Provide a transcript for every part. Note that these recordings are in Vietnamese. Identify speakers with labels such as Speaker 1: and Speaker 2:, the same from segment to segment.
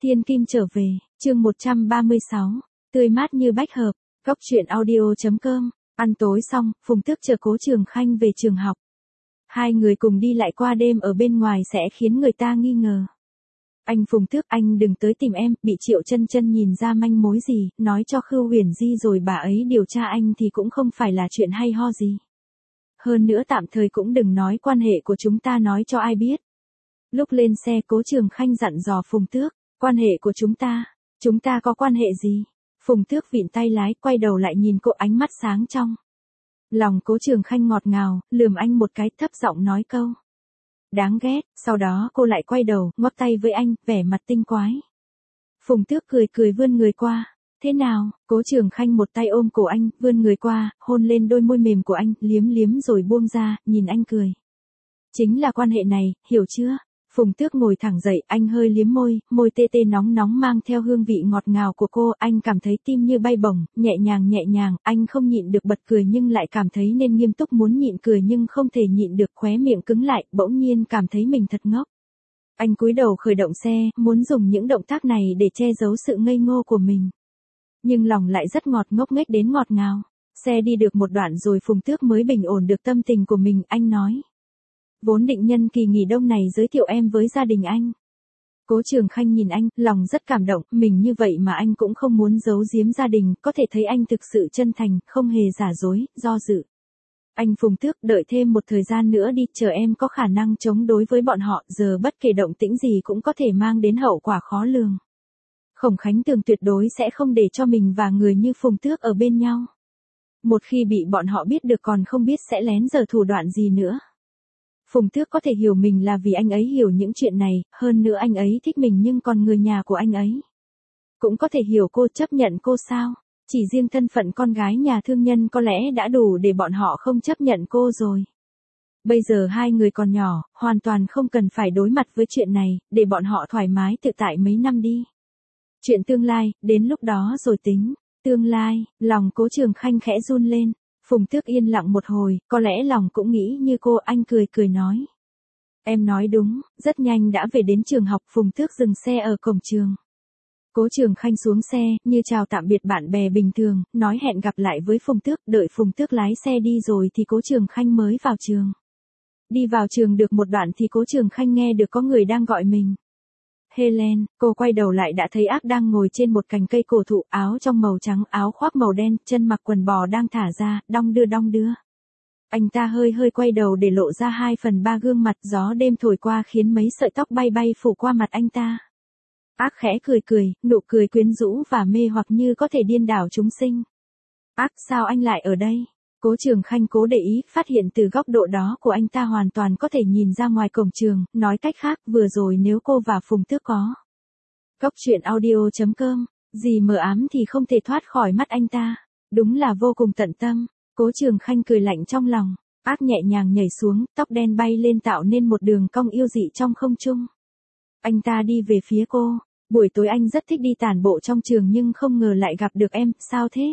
Speaker 1: Thiên Kim trở về, chương 136, tươi mát như bách hợp, góc truyện audio.com, ăn tối xong, Phùng Tước chờ Cố Trường Khanh về trường học. Hai người cùng đi lại qua đêm ở bên ngoài sẽ khiến người ta nghi ngờ. Anh Phùng Tước, anh đừng tới tìm em, bị Triệu Chân Chân nhìn ra manh mối gì, nói cho Khưu Huyền Di rồi bà ấy điều tra anh thì cũng không phải là chuyện hay ho gì. Hơn nữa tạm thời cũng đừng nói quan hệ của chúng ta nói cho ai biết. Lúc lên xe Cố Trường Khanh dặn dò Phùng Tước, quan hệ của chúng ta có quan hệ gì? Phùng Tước vịn tay lái, quay đầu lại nhìn cô, ánh mắt sáng trong. Lòng Cố Trường Khanh ngọt ngào, lườm anh một cái, thấp giọng nói câu. Đáng ghét, sau đó cô lại quay đầu, ngoắc tay với anh, vẻ mặt tinh quái. Phùng Tước cười cười vươn người qua. Thế nào? Cố Trường Khanh một tay ôm cổ anh, vươn người qua, hôn lên đôi môi mềm của anh, liếm liếm rồi buông ra, nhìn anh cười. Chính là quan hệ này, hiểu chưa? Phùng Tước ngồi thẳng dậy, anh hơi liếm môi, môi tê tê nóng nóng mang theo hương vị ngọt ngào của cô, anh cảm thấy tim như bay bổng, nhẹ nhàng, anh không nhịn được bật cười nhưng lại cảm thấy nên nghiêm túc, muốn nhịn cười nhưng không thể nhịn được, khóe miệng cứng lại, bỗng nhiên cảm thấy mình thật ngốc. Anh cúi đầu khởi động xe, muốn dùng những động tác này để che giấu sự ngây ngô của mình. Nhưng lòng lại rất ngốc nghếch đến ngọt ngào. Xe đi được một đoạn rồi Phùng Tước mới bình ổn được tâm tình của mình, anh nói. Vốn định nhân kỳ nghỉ đông này giới thiệu em với gia đình anh. Cố Trường Khanh nhìn anh, lòng rất cảm động, mình như vậy mà anh cũng không muốn giấu giếm gia đình, có thể thấy anh thực sự chân thành, không hề giả dối, do dự. Anh Phùng Tước, đợi thêm một thời gian nữa đi, chờ em có khả năng chống đối với bọn họ, giờ bất kể động tĩnh gì cũng có thể mang đến hậu quả khó lường. Khổng Khánh Tường tuyệt đối sẽ không để cho mình và người như Phùng Tước ở bên nhau. Một khi bị bọn họ biết được còn không biết sẽ lén giở thủ đoạn gì nữa. Phùng Tước có thể hiểu mình là vì anh ấy hiểu những chuyện này, hơn nữa anh ấy thích mình nhưng còn người nhà của anh ấy. Cũng có thể hiểu cô, chấp nhận cô sao? Chỉ riêng thân phận con gái nhà thương nhân có lẽ đã đủ để bọn họ không chấp nhận cô rồi. Bây giờ hai người còn nhỏ, hoàn toàn không cần phải đối mặt với chuyện này, để bọn họ thoải mái tự tại mấy năm đi. Chuyện tương lai, đến lúc đó rồi tính. Tương lai, lòng Cố Trường Khanh khẽ run lên. Phùng Tước yên lặng một hồi, có lẽ lòng cũng nghĩ như cô, anh cười nói. Em nói đúng, rất nhanh đã về đến trường học, Phùng Tước dừng xe ở cổng trường. Cố Trường Khanh xuống xe, như chào tạm biệt bạn bè bình thường, nói hẹn gặp lại với Phùng Tước, đợi Phùng Tước lái xe đi rồi thì Cố Trường Khanh mới vào trường. Đi vào trường được một đoạn thì Cố Trường Khanh nghe được có người đang gọi mình. Helen, cô quay đầu lại đã thấy Ác đang ngồi trên một cành cây cổ thụ, áo trong màu trắng, áo khoác màu đen, chân mặc quần bò đang thả ra, đong đưa. Anh ta hơi quay đầu để lộ ra 2/3 gương mặt, gió đêm thổi qua khiến mấy sợi tóc bay phủ qua mặt anh ta. Ác khẽ cười, nụ cười quyến rũ và mê hoặc như có thể điên đảo chúng sinh. Ác, sao anh lại ở đây? Cố Trường Khanh cố để ý, phát hiện từ góc độ đó của anh ta hoàn toàn có thể nhìn ra ngoài cổng trường, nói cách khác, vừa rồi nếu cô và Phùng Tước có. Góc truyện audio.com, gì mờ ám thì không thể thoát khỏi mắt anh ta. Đúng là vô cùng tận tâm. Cố Trường Khanh cười lạnh trong lòng. Ác nhẹ nhàng nhảy xuống, tóc đen bay lên tạo nên một đường cong yêu dị trong không trung. Anh ta đi về phía cô. Buổi tối anh rất thích đi tản bộ trong trường nhưng không ngờ lại gặp được em, sao thế?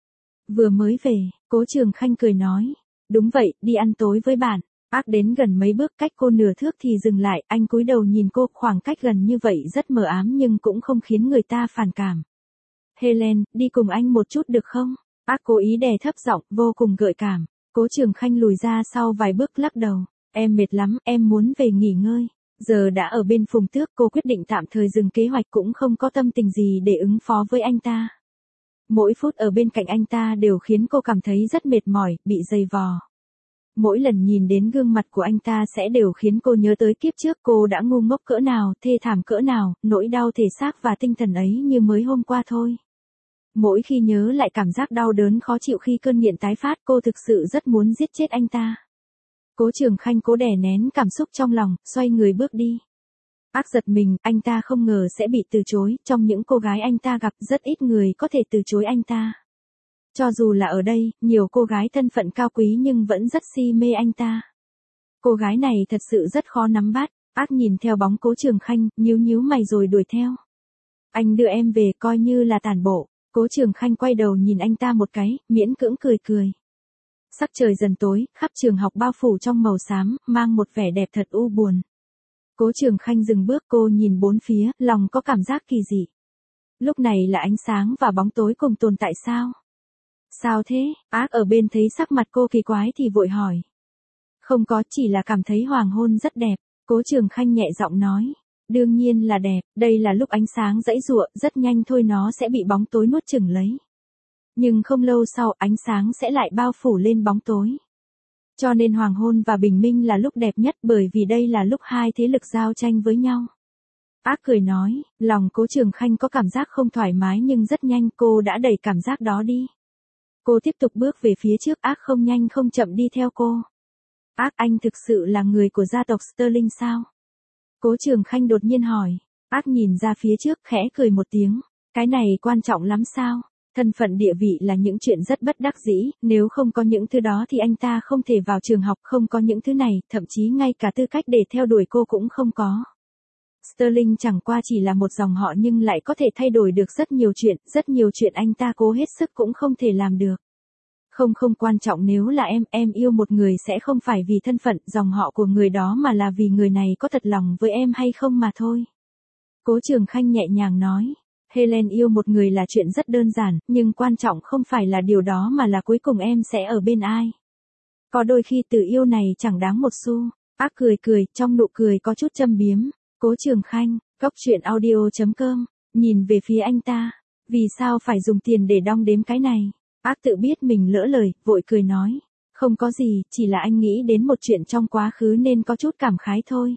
Speaker 1: Vừa mới về, Cố Trường Khanh cười nói. Đúng vậy, đi ăn tối với bạn. Ác đến gần mấy bước, cách cô nửa thước thì dừng lại, anh cúi đầu nhìn cô, khoảng cách gần như vậy rất mờ ám nhưng cũng không khiến người ta phản cảm. Helen, đi cùng anh một chút được không? Ác cố ý đè thấp giọng, vô cùng gợi cảm. Cố Trường Khanh lùi ra sau vài bước lắc đầu. Em mệt lắm, em muốn về nghỉ ngơi. Giờ đã ở bên Phùng Tước, cô quyết định tạm thời dừng kế hoạch, cũng không có tâm tình gì để ứng phó với anh ta. Mỗi phút ở bên cạnh anh ta đều khiến cô cảm thấy rất mệt mỏi, bị dày vò. Mỗi lần nhìn đến gương mặt của anh ta sẽ đều khiến cô nhớ tới kiếp trước cô đã ngu ngốc cỡ nào, thê thảm cỡ nào, nỗi đau thể xác và tinh thần ấy như mới hôm qua thôi. Mỗi khi nhớ lại cảm giác đau đớn khó chịu khi cơn nghiện tái phát, cô thực sự rất muốn giết chết anh ta. Cố Trường Khanh cố đè nén cảm xúc trong lòng, xoay người bước đi. Ác giật mình, anh ta không ngờ sẽ bị từ chối, trong những cô gái anh ta gặp rất ít người có thể từ chối anh ta. Cho dù là ở đây, nhiều cô gái thân phận cao quý nhưng vẫn rất si mê anh ta. Cô gái này thật sự rất khó nắm bắt. Ác nhìn theo bóng Cố Trường Khanh, nhíu mày rồi đuổi theo. Anh đưa em về coi như là tản bộ. Cố Trường Khanh quay đầu nhìn anh ta một cái, miễn cưỡng cười. Sắc trời dần tối, khắp trường học bao phủ trong màu xám, mang một vẻ đẹp thật u buồn. Cố Trường Khanh dừng bước, cô nhìn bốn phía, lòng có cảm giác kỳ dị. Lúc này là ánh sáng và bóng tối cùng tồn tại sao? Sao thế? Ác ở bên thấy sắc mặt cô kỳ quái thì vội hỏi. Không có, chỉ là cảm thấy hoàng hôn rất đẹp. Cố Trường Khanh nhẹ giọng nói. Đương nhiên là đẹp, đây là lúc ánh sáng giãy giụa, rất nhanh thôi nó sẽ bị bóng tối nuốt chửng lấy. Nhưng không lâu sau ánh sáng sẽ lại bao phủ lên bóng tối. Cho nên hoàng hôn và bình minh là lúc đẹp nhất bởi vì đây là lúc hai thế lực giao tranh với nhau. Ác cười nói, lòng Cố Trường Khanh có cảm giác không thoải mái nhưng rất nhanh cô đã đẩy cảm giác đó đi. Cô tiếp tục bước về phía trước, Ác không nhanh không chậm đi theo cô. Ác, anh thực sự là người của gia tộc Sterling sao? Cố Trường Khanh đột nhiên hỏi. Ác nhìn ra phía trước khẽ cười một tiếng. Cái này quan trọng lắm sao? Thân phận địa vị là những chuyện rất bất đắc dĩ, nếu không có những thứ đó thì anh ta không thể vào trường học, không có những thứ này, thậm chí ngay cả tư cách để theo đuổi cô cũng không có. Sterling chẳng qua chỉ là một dòng họ nhưng lại có thể thay đổi được rất nhiều chuyện anh ta cố hết sức cũng không thể làm được. Không quan trọng, nếu là em yêu một người sẽ không phải vì thân phận, dòng họ của người đó mà là vì người này có thật lòng với em hay không mà thôi. Cố Trường Khanh nhẹ nhàng nói. Helen yêu một người là chuyện rất đơn giản, nhưng quan trọng không phải là điều đó mà là cuối cùng em sẽ ở bên ai. Có đôi khi từ yêu này chẳng đáng một xu. Ác cười, trong nụ cười có chút châm biếm. Cố Trường Khanh, goctruyện.audio.com, nhìn về phía anh ta. Vì sao phải dùng tiền để đong đếm cái này? Ác tự biết mình lỡ lời, vội cười nói. Không có gì, chỉ là anh nghĩ đến một chuyện trong quá khứ nên có chút cảm khái thôi.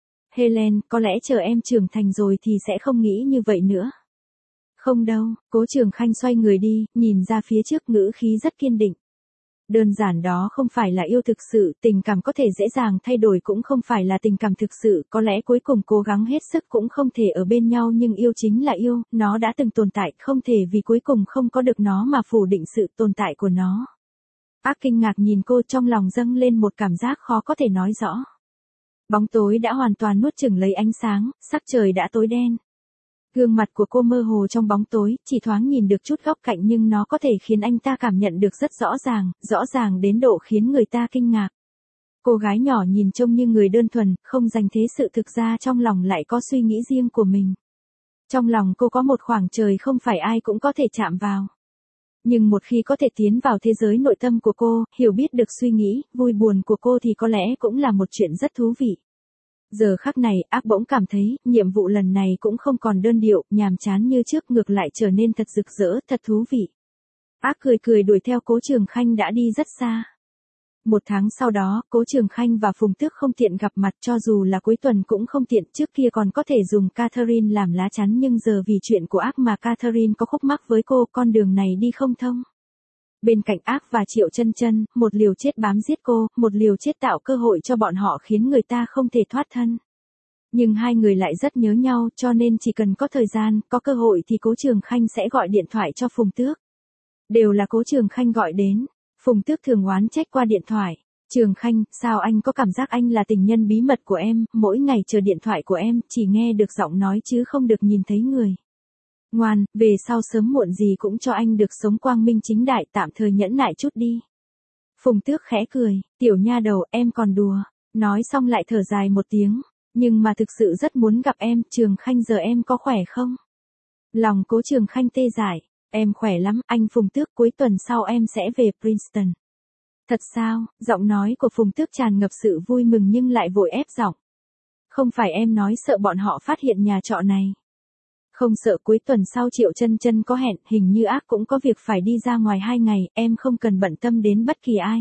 Speaker 1: Helen, có lẽ chờ em trưởng thành rồi thì sẽ không nghĩ như vậy nữa. Không đâu, Cố Trường Khanh xoay người đi, nhìn ra phía trước, ngữ khí rất kiên định. Đơn giản đó không phải là yêu thực sự, tình cảm có thể dễ dàng thay đổi cũng không phải là tình cảm thực sự, có lẽ cuối cùng cố gắng hết sức cũng không thể ở bên nhau nhưng yêu chính là yêu, nó đã từng tồn tại, không thể vì cuối cùng không có được nó mà phủ định sự tồn tại của nó. Ác kinh ngạc nhìn cô, trong lòng dâng lên một cảm giác khó có thể nói rõ. Bóng tối đã hoàn toàn nuốt chửng lấy ánh sáng, sắc trời đã tối đen. Gương mặt của cô mơ hồ trong bóng tối, chỉ thoáng nhìn được chút góc cạnh nhưng nó có thể khiến anh ta cảm nhận được rất rõ ràng đến độ khiến người ta kinh ngạc. Cô gái nhỏ nhìn trông như người đơn thuần, không dành thế sự, thực ra trong lòng lại có suy nghĩ riêng của mình. Trong lòng cô có một khoảng trời không phải ai cũng có thể chạm vào. Nhưng một khi có thể tiến vào thế giới nội tâm của cô, hiểu biết được suy nghĩ, vui buồn của cô thì có lẽ cũng là một chuyện rất thú vị. Giờ khắc này, Ác bỗng cảm thấy, nhiệm vụ lần này cũng không còn đơn điệu, nhàm chán như trước, ngược lại trở nên thật rực rỡ, thật thú vị. Ác cười đuổi theo Cố Trường Khanh đã đi rất xa. Một tháng sau đó, Cố Trường Khanh và Phùng Tước không tiện gặp mặt, cho dù là cuối tuần cũng không tiện, trước kia còn có thể dùng Catherine làm lá chắn nhưng giờ vì chuyện của Ác mà Catherine có khúc mắc với cô, con đường này đi không thông. Bên cạnh Ác và Triệu Chân Chân, một liều chết bám giết cô, một liều chết tạo cơ hội cho bọn họ khiến người ta không thể thoát thân. Nhưng hai người lại rất nhớ nhau, cho nên chỉ cần có thời gian, có cơ hội thì Cố Trường Khanh sẽ gọi điện thoại cho Phùng Tước. Đều là Cố Trường Khanh gọi đến. Phùng Tước thường oán trách qua điện thoại. Trường Khanh, sao anh có cảm giác anh là tình nhân bí mật của em, mỗi ngày chờ điện thoại của em, chỉ nghe được giọng nói chứ không được nhìn thấy người. Ngoan, về sau sớm muộn gì cũng cho anh được sống quang minh chính đại, tạm thời nhẫn nại chút đi. Phùng Tước khẽ cười, tiểu nha đầu, em còn đùa. Nói xong lại thở dài một tiếng. Nhưng mà thực sự rất muốn gặp em, Trường Khanh, giờ em có khỏe không? Lòng Cố Trường Khanh tê dại. Em khỏe lắm, anh Phùng Tước, cuối tuần sau em sẽ về Princeton. Thật sao? Giọng nói của Phùng Tước tràn ngập sự vui mừng nhưng lại vội ép giọng. Không phải em nói sợ bọn họ phát hiện nhà trọ này. Không sợ, cuối tuần sau Triệu Chân Chân có hẹn, hình như Ác cũng có việc phải đi ra ngoài 2 ngày, em không cần bận tâm đến bất kỳ ai.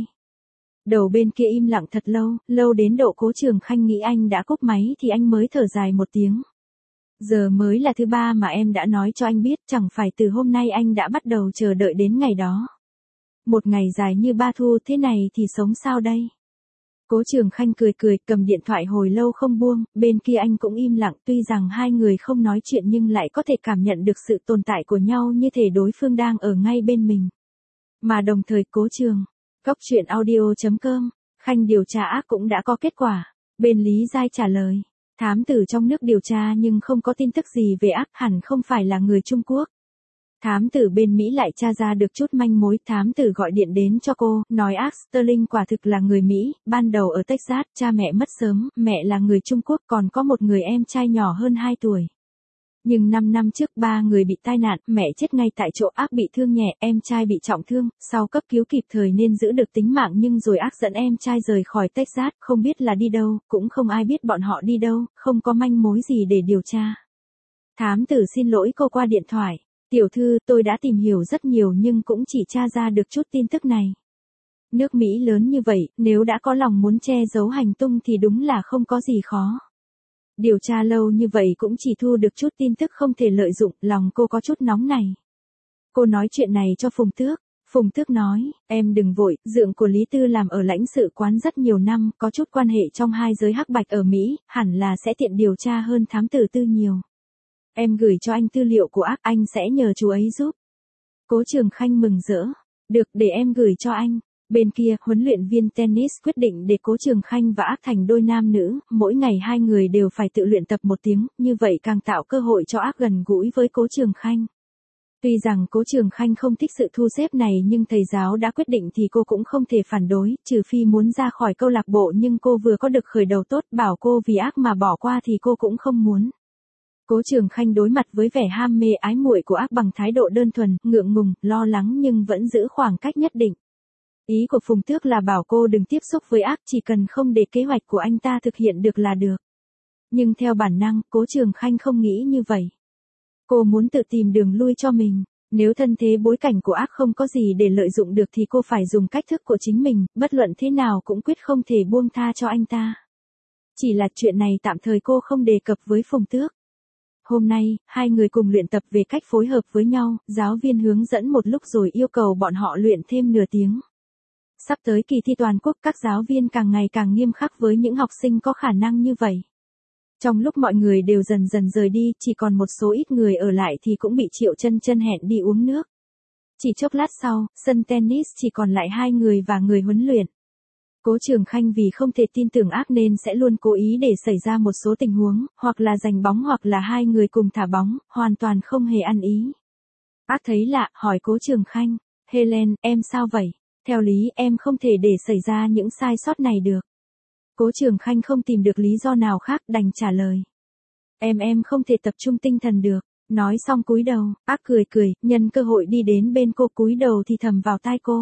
Speaker 1: Đầu bên kia im lặng thật lâu đến độ Cố Trường Khanh nghĩ anh đã cúp máy thì anh mới thở dài một tiếng. Giờ mới là thứ 3 mà em đã nói cho anh biết, chẳng phải từ hôm nay anh đã bắt đầu chờ đợi đến ngày đó. Một ngày dài như ba thu thế này thì sống sao đây? Cố Trường Khanh cười cầm điện thoại hồi lâu không buông, bên kia anh cũng im lặng, tuy rằng hai người không nói chuyện nhưng lại có thể cảm nhận được sự tồn tại của nhau như thể đối phương đang ở ngay bên mình. Mà đồng thời Cố Trường, goctruyện.audio.com, Khanh điều tra Ác cũng đã có kết quả. Bên Lý Giai trả lời, thám tử trong nước điều tra nhưng không có tin tức gì về Ác, hẳn không phải là người Trung Quốc. Thám tử bên Mỹ lại tra ra được chút manh mối, thám tử gọi điện đến cho cô, nói Ác Sterling quả thực là người Mỹ, ban đầu ở Texas, cha mẹ mất sớm, mẹ là người Trung Quốc, còn có một người em trai nhỏ hơn 2 tuổi. Nhưng 5 năm trước 3 người bị tai nạn, mẹ chết ngay tại chỗ, Ác bị thương nhẹ, em trai bị trọng thương, sau cấp cứu kịp thời nên giữ được tính mạng nhưng rồi Ác dẫn em trai rời khỏi Texas, không biết là đi đâu, cũng không ai biết bọn họ đi đâu, không có manh mối gì để điều tra. Thám tử xin lỗi cô qua điện thoại. Tiểu thư, tôi đã tìm hiểu rất nhiều nhưng cũng chỉ tra ra được chút tin tức này. Nước Mỹ lớn như vậy, nếu đã có lòng muốn che giấu hành tung thì đúng là không có gì khó. Điều tra lâu như vậy cũng chỉ thu được chút tin tức không thể lợi dụng, lòng cô có chút nóng này. Cô nói chuyện này cho Phùng Tước. Phùng Tước nói, em đừng vội, dượng của Lý Tư làm ở lãnh sự quán rất nhiều năm, có chút quan hệ trong hai giới hắc bạch ở Mỹ, hẳn là sẽ tiện điều tra hơn thám tử Tư nhiều. Em gửi cho anh tư liệu của Ác, anh sẽ nhờ chú ấy giúp. Cố Trường Khanh mừng rỡ. Được, để em gửi cho anh. Bên kia, huấn luyện viên tennis quyết định để Cố Trường Khanh và Ác thành đôi nam nữ, mỗi ngày hai người đều phải tự luyện tập 1 tiếng, như vậy càng tạo cơ hội cho Ác gần gũi với Cố Trường Khanh. Tuy rằng Cố Trường Khanh không thích sự thu xếp này nhưng thầy giáo đã quyết định thì cô cũng không thể phản đối, trừ phi muốn ra khỏi câu lạc bộ nhưng cô vừa có được khởi đầu tốt, bảo cô vì Ác mà bỏ qua thì cô cũng không muốn. Cố Trường Khanh đối mặt với vẻ ham mê ái muội của Ác bằng thái độ đơn thuần, ngượng ngùng, lo lắng nhưng vẫn giữ khoảng cách nhất định. Ý của Phùng Tước là bảo cô đừng tiếp xúc với Ác, chỉ cần không để kế hoạch của anh ta thực hiện được là được. Nhưng theo bản năng, Cố Trường Khanh không nghĩ như vậy. Cô muốn tự tìm đường lui cho mình. Nếu thân thế bối cảnh của Ác không có gì để lợi dụng được thì cô phải dùng cách thức của chính mình, bất luận thế nào cũng quyết không thể buông tha cho anh ta. Chỉ là chuyện này tạm thời cô không đề cập với Phùng Tước. Hôm nay, hai người cùng luyện tập về cách phối hợp với nhau, giáo viên hướng dẫn một lúc rồi yêu cầu bọn họ luyện thêm nửa tiếng. Sắp tới kỳ thi toàn quốc, các giáo viên càng ngày càng nghiêm khắc với những học sinh có khả năng như vậy. Trong lúc mọi người đều dần dần rời đi, chỉ còn một số ít người ở lại thì cũng bị Triệu Chân Chân hẹn đi uống nước. Chỉ chốc lát sau, sân tennis chỉ còn lại hai người và người huấn luyện. Cố Trường Khanh vì không thể tin tưởng Ác nên sẽ luôn cố ý để xảy ra một số tình huống, hoặc là giành bóng hoặc là hai người cùng thả bóng, hoàn toàn không hề ăn ý. Ác thấy lạ, hỏi Cố Trường Khanh, Helen, em sao vậy? Theo lý em không thể để xảy ra những sai sót này được. Cố Trường Khanh không tìm được lý do nào khác đành trả lời. Em không thể tập trung tinh thần được. Nói xong cúi đầu, Ác cười, nhân cơ hội đi đến bên cô cúi đầu thì thầm vào tai cô.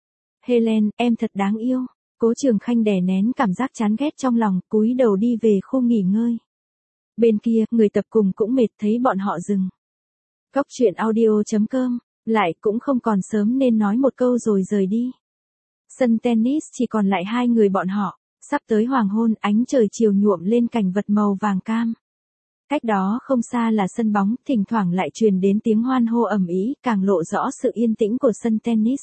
Speaker 1: Helen, em thật đáng yêu. Cố Trường Khanh đè nén cảm giác chán ghét trong lòng, cúi đầu đi về khu nghỉ ngơi. Bên kia, người tập cùng cũng mệt thấy bọn họ dừng. Cóc truyện audio.com, lại cũng không còn sớm nên nói một câu rồi rời đi. Sân tennis chỉ còn lại hai người bọn họ, sắp tới hoàng hôn, ánh trời chiều nhuộm lên cảnh vật màu vàng cam. Cách đó không xa là sân bóng, thỉnh thoảng lại truyền đến tiếng hoan hô ầm ĩ, càng lộ rõ sự yên tĩnh của sân tennis.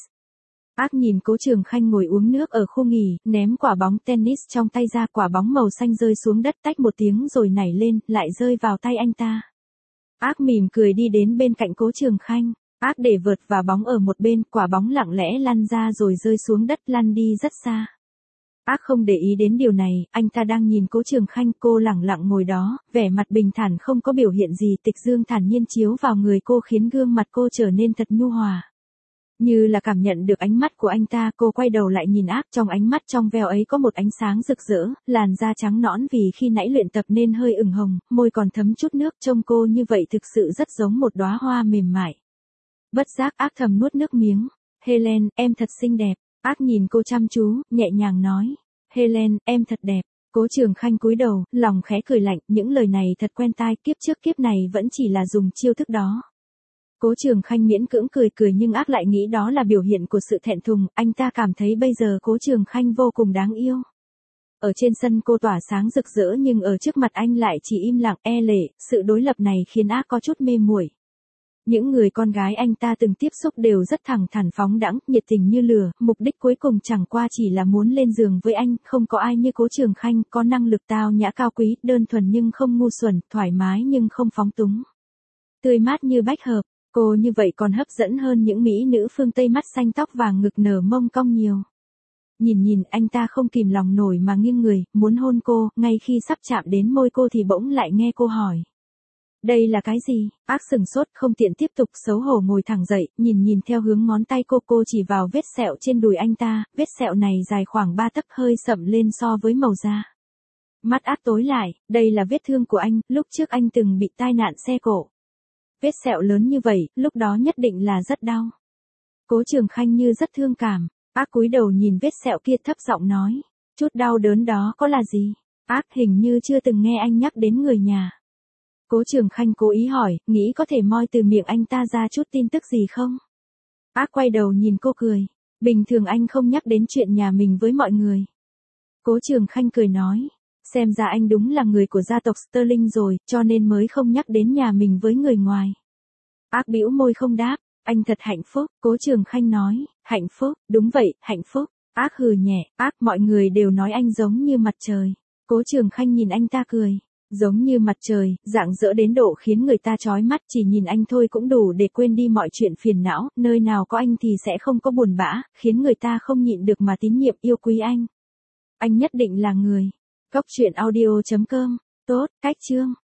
Speaker 1: Ác nhìn Cố Trường Khanh ngồi uống nước ở khu nghỉ, ném quả bóng tennis trong tay ra, quả bóng màu xanh rơi xuống đất tách một tiếng rồi nảy lên, lại rơi vào tay anh ta. Ác mỉm cười đi đến bên cạnh Cố Trường Khanh. Ác để vợt và bóng ở một bên, quả bóng lặng lẽ lăn ra rồi rơi xuống đất, lăn đi rất xa. Ác không để ý đến điều này, anh ta đang nhìn Cố Trường Khanh, cô lẳng lặng ngồi đó, vẻ mặt bình thản không có biểu hiện gì, tịch dương thản nhiên chiếu vào người cô khiến gương mặt cô trở nên thật nhu hòa. Như là cảm nhận được ánh mắt của anh ta, cô quay đầu lại nhìn Ác, trong ánh mắt trong veo ấy có một ánh sáng rực rỡ, làn da trắng nõn vì khi nãy luyện tập nên hơi ửng hồng, môi còn thấm chút nước, trông cô như vậy thực sự rất giống một đóa hoa mềm mại. Bất giác Ác thầm nuốt nước miếng. Helen, em thật xinh đẹp. Ác nhìn cô chăm chú, nhẹ nhàng nói. Helen, em thật đẹp. Cố Trường Khanh cúi đầu, lòng khẽ cười lạnh, những lời này thật quen tai, kiếp trước kiếp này vẫn chỉ là dùng chiêu thức đó. Cố Trường Khanh miễn cưỡng cười nhưng Ác lại nghĩ đó là biểu hiện của sự thẹn thùng, anh ta cảm thấy bây giờ Cố Trường Khanh vô cùng đáng yêu. Ở trên sân cô tỏa sáng rực rỡ nhưng ở trước mặt anh lại chỉ im lặng e lệ, sự đối lập này khiến Ác có chút mê muội. Những người con gái anh ta từng tiếp xúc đều rất thẳng thắn phóng đãng, nhiệt tình như lửa, mục đích cuối cùng chẳng qua chỉ là muốn lên giường với anh, không có ai như Cố Trường Khanh, có năng lực tao nhã cao quý, đơn thuần nhưng không ngu xuẩn, thoải mái nhưng không phóng túng. Tươi mát như bách hợp, cô như vậy còn hấp dẫn hơn những mỹ nữ phương Tây mắt xanh tóc vàng ngực nở mông cong nhiều. Nhìn anh ta không kìm lòng nổi mà nghiêng người, muốn hôn cô, ngay khi sắp chạm đến môi cô thì bỗng lại nghe cô hỏi. Đây là cái gì? Ác sừng sốt không tiện tiếp tục xấu hổ ngồi thẳng dậy, nhìn theo hướng ngón tay cô chỉ vào vết sẹo trên đùi anh ta, vết sẹo này dài khoảng 3 tấc hơi sậm lên so với màu da. Mắt Ác tối lại, đây là vết thương của anh, lúc trước anh từng bị tai nạn xe cộ. Vết sẹo lớn như vậy, lúc đó nhất định là rất đau. Cố Trường Khanh như rất thương cảm, Ác cúi đầu nhìn vết sẹo kia thấp giọng nói, chút đau đớn đó có là gì? Ác hình như chưa từng nghe anh nhắc đến người nhà. Cố Trường Khanh cố ý hỏi, nghĩ có thể moi từ miệng anh ta ra chút tin tức gì không? Ác quay đầu nhìn cô cười, bình thường anh không nhắc đến chuyện nhà mình với mọi người. Cố Trường Khanh cười nói, xem ra anh đúng là người của gia tộc Sterling rồi, cho nên mới không nhắc đến nhà mình với người ngoài. Ác bĩu môi không đáp, anh thật hạnh phúc, Cố Trường Khanh nói, hạnh phúc, đúng vậy, hạnh phúc. Ác hừ nhẹ, Ác mọi người đều nói anh giống như mặt trời. Cố Trường Khanh nhìn anh ta cười, giống như mặt trời, rạng rỡ đến độ khiến người ta chói mắt, chỉ nhìn anh thôi cũng đủ để quên đi mọi chuyện phiền não, nơi nào có anh thì sẽ không có buồn bã, khiến người ta không nhịn được mà tín nhiệm yêu quý anh. Anh nhất định là người. Cốc truyện audio.com, tốt, cách chương.